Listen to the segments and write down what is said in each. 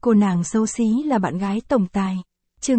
Cô nàng xấu xí là bạn gái tổng tài. Chương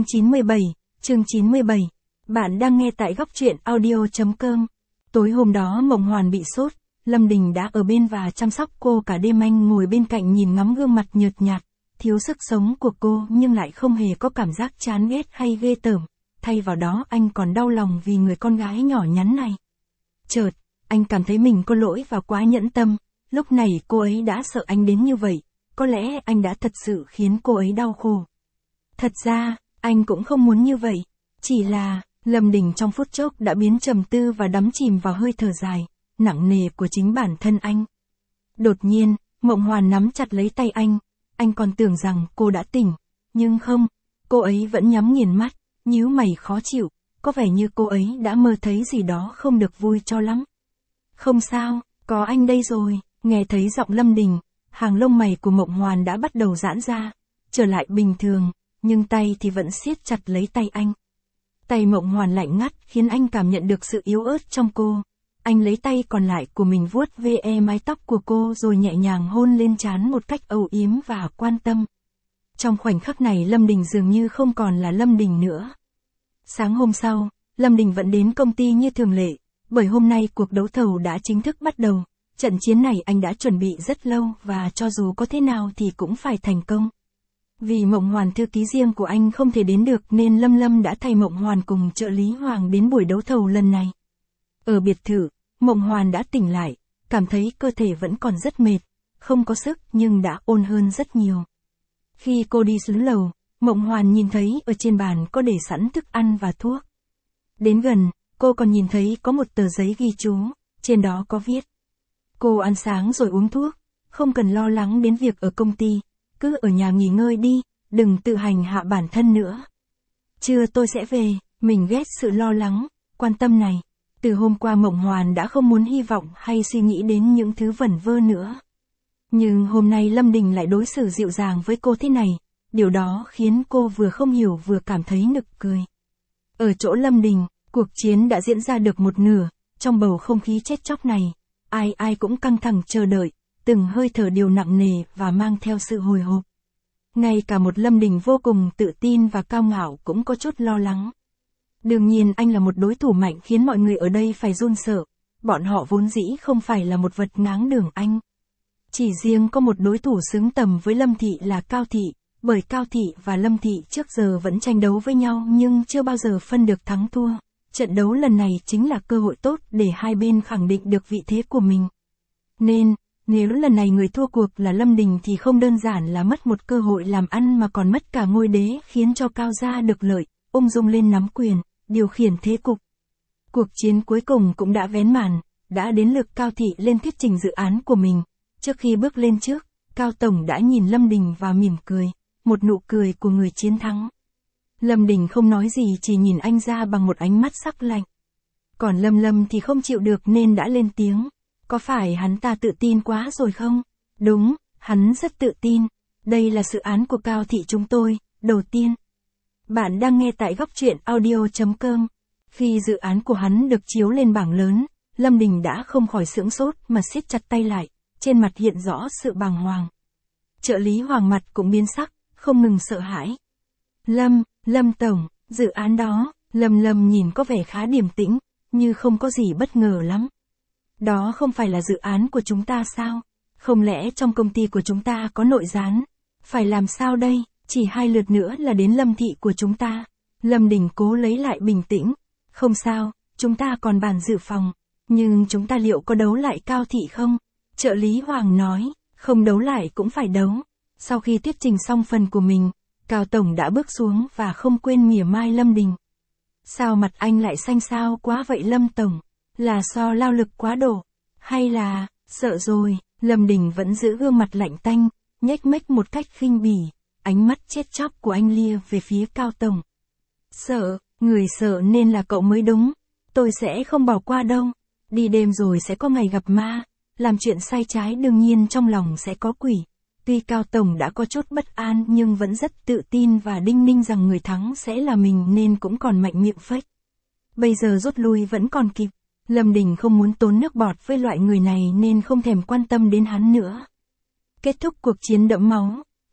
97. Bạn đang nghe tại góc truyện audio.com. Tối hôm đó Mộng Hoàn bị sốt, Lâm Đình đã ở bên và chăm sóc cô cả đêm. Anh ngồi bên cạnh nhìn ngắm gương mặt nhợt nhạt, thiếu sức sống của cô nhưng lại không hề có cảm giác chán ghét hay ghê tởm. Thay vào đó anh còn đau lòng vì người con gái nhỏ nhắn này. Chợt, anh cảm thấy mình có lỗi và quá nhẫn tâm. Lúc này cô ấy đã sợ anh đến như vậy. Có lẽ anh đã thật sự khiến cô ấy đau khổ. Thật ra, anh cũng không muốn như vậy. Chỉ là, Lâm Đình trong phút chốc đã biến trầm tư và đắm chìm vào hơi thở dài, nặng nề của chính bản thân anh. Đột nhiên, Mộng Hoàn nắm chặt lấy tay anh còn tưởng rằng cô đã tỉnh. Nhưng không, cô ấy vẫn nhắm nghiền mắt, nhíu mày khó chịu, có vẻ như cô ấy đã mơ thấy gì đó không được vui cho lắm. Không sao, có anh đây rồi. Nghe thấy giọng Lâm Đình, hàng lông mày của Mộng Hoàn đã bắt đầu giãn ra, trở lại bình thường, nhưng tay thì vẫn siết chặt lấy tay anh. Tay Mộng Hoàn lạnh ngắt khiến anh cảm nhận được sự yếu ớt trong cô. Anh lấy tay còn lại của mình vuốt ve mái tóc của cô rồi nhẹ nhàng hôn lên trán một cách âu yếm và quan tâm. Trong khoảnh khắc này Lâm Đình dường như không còn là Lâm Đình nữa. Sáng hôm sau, Lâm Đình vẫn đến công ty như thường lệ, bởi hôm nay cuộc đấu thầu đã chính thức bắt đầu. Trận chiến này anh đã chuẩn bị rất lâu và cho dù có thế nào thì cũng phải thành công. Vì Mộng Hoàn thư ký riêng của anh không thể đến được nên Lâm đã thay Mộng Hoàn cùng trợ lý Hoàng đến buổi đấu thầu lần này. Ở biệt thự, Mộng Hoàn đã tỉnh lại, cảm thấy cơ thể vẫn còn rất mệt, không có sức nhưng đã ôn hơn rất nhiều. Khi cô đi xuống lầu, Mộng Hoàn nhìn thấy ở trên bàn có để sẵn thức ăn và thuốc. Đến gần, cô còn nhìn thấy có một tờ giấy ghi chú, trên đó có viết: cô ăn sáng rồi uống thuốc, không cần lo lắng đến việc ở công ty, cứ ở nhà nghỉ ngơi đi, đừng tự hành hạ bản thân nữa. Trưa tôi sẽ về. Mình ghét sự lo lắng, quan tâm này. Từ hôm qua Mộng Hoàn đã không muốn hy vọng hay suy nghĩ đến những thứ vẩn vơ nữa. Nhưng hôm nay Lâm Đình lại đối xử dịu dàng với cô thế này, điều đó khiến cô vừa không hiểu vừa cảm thấy nực cười. Ở chỗ Lâm Đình, cuộc chiến đã diễn ra được một nửa, trong bầu không khí chết chóc này, ai cũng căng thẳng chờ đợi, từng hơi thở đều nặng nề và mang theo sự hồi hộp. Ngay cả một Lâm Đình vô cùng tự tin và cao ngạo cũng có chút lo lắng. Đương nhiên anh là một đối thủ mạnh khiến mọi người ở đây phải run sợ, bọn họ vốn dĩ không phải là một vật ngáng đường anh. Chỉ riêng có một đối thủ xứng tầm với Lâm Thị là Cao Thị, bởi Cao Thị và Lâm Thị trước giờ vẫn tranh đấu với nhau nhưng chưa bao giờ phân được thắng thua. Trận đấu lần này chính là cơ hội tốt để hai bên khẳng định được vị thế của mình. Nên, nếu lần này người thua cuộc là Lâm Đình thì không đơn giản là mất một cơ hội làm ăn mà còn mất cả ngôi đế, khiến cho Cao gia được lợi, ung dung lên nắm quyền, điều khiển thế cục. Cuộc chiến cuối cùng cũng đã vén màn, đã đến lượt Cao Thị lên thuyết trình dự án của mình. Trước khi bước lên trước, Cao Tổng đã nhìn Lâm Đình và mỉm cười, một nụ cười của người chiến thắng. Lâm Đình không nói gì, chỉ nhìn anh ra bằng một ánh mắt sắc lạnh. Còn Lâm thì không chịu được nên đã lên tiếng. Có phải hắn ta tự tin quá rồi không? Đúng, hắn rất tự tin. Đây là dự án của Cao Thị chúng tôi, đầu tiên. Bạn đang nghe tại góc truyện audio.com. Khi dự án của hắn được chiếu lên bảng lớn, Lâm Đình đã không khỏi sững sốt mà siết chặt tay lại, trên mặt hiện rõ sự bàng hoàng. Trợ lý Hoàng mặt cũng biến sắc, không ngừng sợ hãi. Lâm Tổng, dự án đó, Lâm nhìn có vẻ khá điềm tĩnh, như không có gì bất ngờ lắm. Đó không phải là dự án của chúng ta sao? Không lẽ trong công ty của chúng ta có nội gián? Phải làm sao đây? Chỉ 2 lượt nữa là đến Lâm Thị của chúng ta. Lâm Đình cố lấy lại bình tĩnh. Không sao, chúng ta còn bàn dự phòng. Nhưng chúng ta liệu có đấu lại Cao Thị không? Trợ lý Hoàng nói, không đấu lại cũng phải đấu. Sau khi thuyết trình xong phần của mình, Cao Tổng đã bước xuống và không quên mỉa mai Lâm Đình. Sao mặt anh lại xanh xao quá vậy Lâm Tổng? Là do lao lực quá độ? Hay là, sợ rồi? Lâm Đình vẫn giữ gương mặt lạnh tanh, nhếch mép một cách khinh bỉ, ánh mắt chết chóc của anh lia về phía Cao Tổng. Sợ, người sợ nên là cậu mới đúng. Tôi sẽ không bỏ qua đâu. Đi đêm rồi sẽ có ngày gặp ma, làm chuyện sai trái đương nhiên trong lòng sẽ có quỷ. Tuy Cao Tổng đã có chút bất an nhưng vẫn rất tự tin và đinh ninh rằng người thắng sẽ là mình nên cũng còn mạnh miệng phách. Bây giờ rút lui vẫn còn kịp. Lâm Đình không muốn tốn nước bọt với loại người này nên không thèm quan tâm đến hắn nữa. Kết thúc cuộc chiến đẫm máu,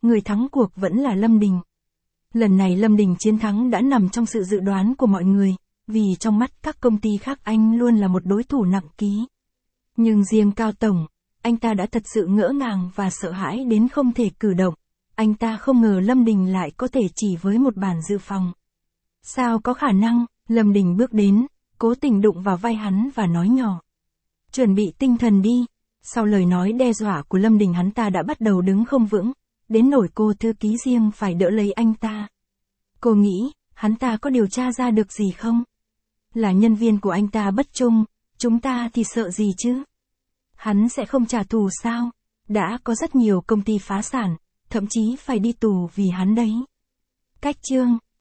người thắng cuộc vẫn là Lâm Đình. Lần này Lâm Đình chiến thắng đã nằm trong sự dự đoán của mọi người, vì trong mắt các công ty khác anh luôn là một đối thủ nặng ký. Nhưng riêng Cao Tổng, anh ta đã thật sự ngỡ ngàng và sợ hãi đến không thể cử động. Anh ta không ngờ Lâm Đình lại có thể chỉ với một bản dự phòng. Sao có khả năng? Lâm Đình bước đến, cố tình đụng vào vai hắn và nói nhỏ. Chuẩn bị tinh thần đi. Sau lời nói đe dọa của Lâm Đình hắn ta đã bắt đầu đứng không vững, đến nỗi cô thư ký riêng phải đỡ lấy anh ta. Cô nghĩ, hắn ta có điều tra ra được gì không? Là nhân viên của anh ta bất trung, chúng ta thì sợ gì chứ? Hắn sẽ không trả thù sao? Đã có rất nhiều công ty phá sản, thậm chí phải đi tù vì hắn đấy. Cách chương